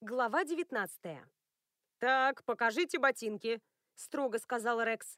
Глава 19. «Так, покажите ботинки», — строго сказал Рекс.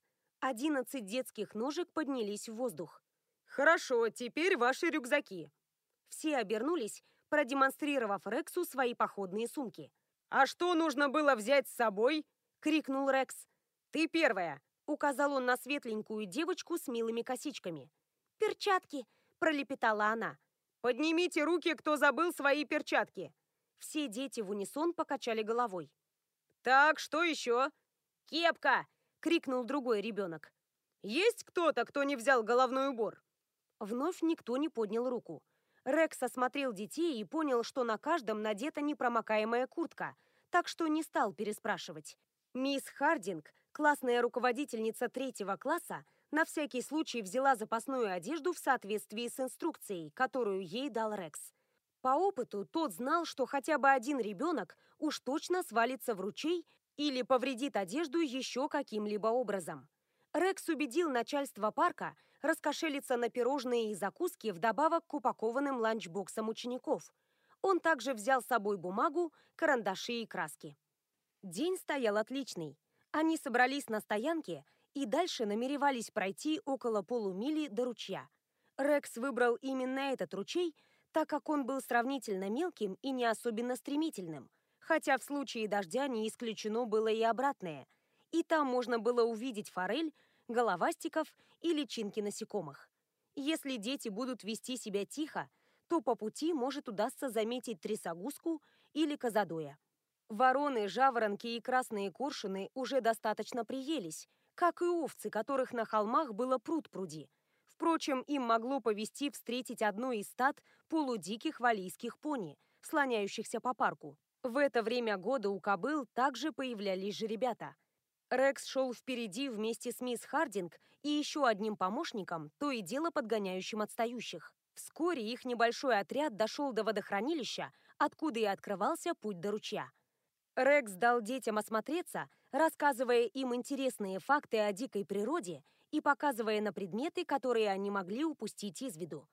11 детских ножек поднялись в воздух. «Хорошо, теперь ваши рюкзаки». Все обернулись, продемонстрировав Рексу свои походные сумки. «А что нужно было взять с собой?» — крикнул Рекс. «Ты первая». Указал он на светленькую девочку с милыми косичками. «Перчатки!» — пролепетала она. «Поднимите руки, кто забыл свои перчатки». Все дети в унисон покачали головой. «Так, что еще?» «Кепка!» — крикнул другой ребенок. «Есть кто-то, кто не взял головной убор?» Вновь никто не поднял руку. Рекс осмотрел детей и понял, что на каждом надета непромокаемая куртка, так что не стал переспрашивать. Мисс Хардинг, классная руководительница 3 класса, на всякий случай взяла запасную одежду в соответствии с инструкцией, которую ей дал Рекс. По опыту тот знал, что хотя бы один ребенок уж точно свалится в ручей или повредит одежду еще каким-либо образом. Рекс убедил начальство парка раскошелиться на пирожные и закуски вдобавок к упакованным ланчбоксам учеников. Он также взял с собой бумагу, карандаши и краски. День стоял отличный. Они собрались на стоянке и дальше намеревались пройти около полумили до ручья. Рекс выбрал именно этот ручей, так как он был сравнительно мелким и не особенно стремительным, хотя в случае дождя не исключено было и обратное, и там можно было увидеть форель, головастиков и личинки насекомых. Если дети будут вести себя тихо, то по пути может удастся заметить трясогузку или козадоя. Вороны, жаворонки и красные коршуны уже достаточно приелись, как и овцы, которых на холмах было пруд-пруди. Впрочем, им могло повезти встретить одну из стад полудиких валлийских пони, слоняющихся по парку. В это время года у кобыл также появлялись жеребята. Рекс шел впереди вместе с мисс Хардинг и еще одним помощником, то и дело подгоняющим отстающих. Вскоре их небольшой отряд дошел до водохранилища, откуда и открывался путь до ручья. Рекс дал детям осмотреться, рассказывая им интересные факты о дикой природе и показывая на предметы, которые они могли упустить из виду.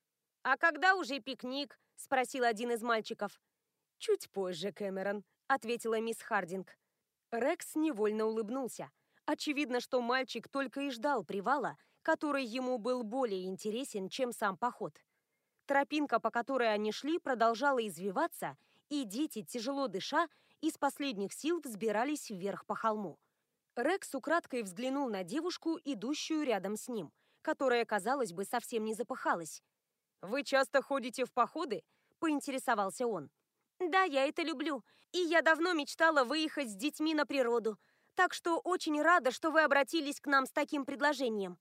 «А когда уже пикник?» – спросил один из мальчиков. «Чуть позже, Кэмерон», – ответила мисс Хардинг. Рекс невольно улыбнулся. Очевидно, что мальчик только и ждал привала, который ему был более интересен, чем сам поход. Тропинка, по которой они шли, продолжала извиваться, и дети, тяжело дыша, из последних сил взбирались вверх по холму. Рекс украдкой взглянул на девушку, идущую рядом с ним, которая, казалось бы, совсем не запыхалась. «Вы часто ходите в походы?» – поинтересовался он. «Да, я это люблю, и я давно мечтала выехать с детьми на природу, так что очень рада, что вы обратились к нам с таким предложением».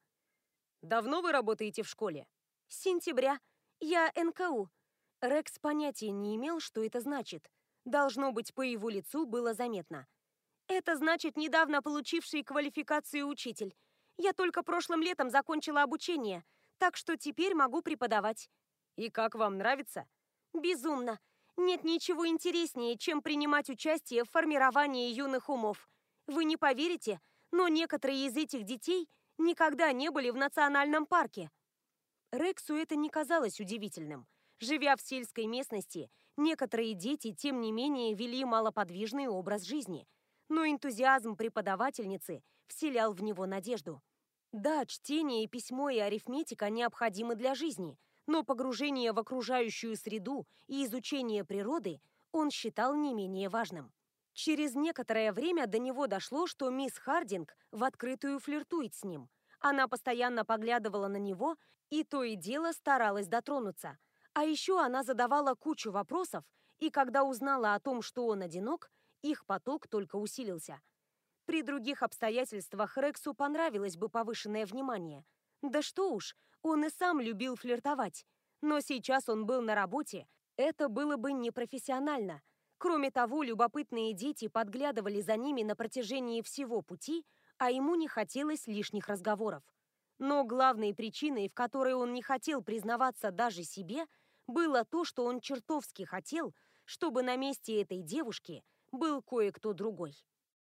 «Давно вы работаете в школе?» «С сентября. Я НКУ». Рекс понятия не имел, что это значит. Должно быть, по его лицу было заметно. «Это значит недавно получивший квалификацию учитель. Я только прошлым летом закончила обучение, так что теперь могу преподавать». «И как вам нравится?» «Безумно. Нет ничего интереснее, чем принимать участие в формировании юных умов. Вы не поверите, но некоторые из этих детей никогда не были в национальном парке». Рексу это не казалось удивительным. Живя в сельской местности, некоторые дети, тем не менее, вели малоподвижный образ жизни. Но энтузиазм преподавательницы вселял в него надежду. Да, чтение, письмо и арифметика необходимы для жизни, но погружение в окружающую среду и изучение природы он считал не менее важным. Через некоторое время до него дошло, что мисс Хардинг в открытую флиртует с ним. Она постоянно поглядывала на него и то и дело старалась дотронуться. А еще она задавала кучу вопросов, и когда узнала о том, что он одинок, их поток только усилился. При других обстоятельствах Рексу понравилось бы повышенное внимание. Да что уж, он и сам любил флиртовать. Но сейчас он был на работе, это было бы непрофессионально. Кроме того, любопытные дети подглядывали за ними на протяжении всего пути, а ему не хотелось лишних разговоров. Но главной причиной, в которой он не хотел признаваться даже себе, было то, что он чертовски хотел, чтобы на месте этой девушки был кое-кто другой.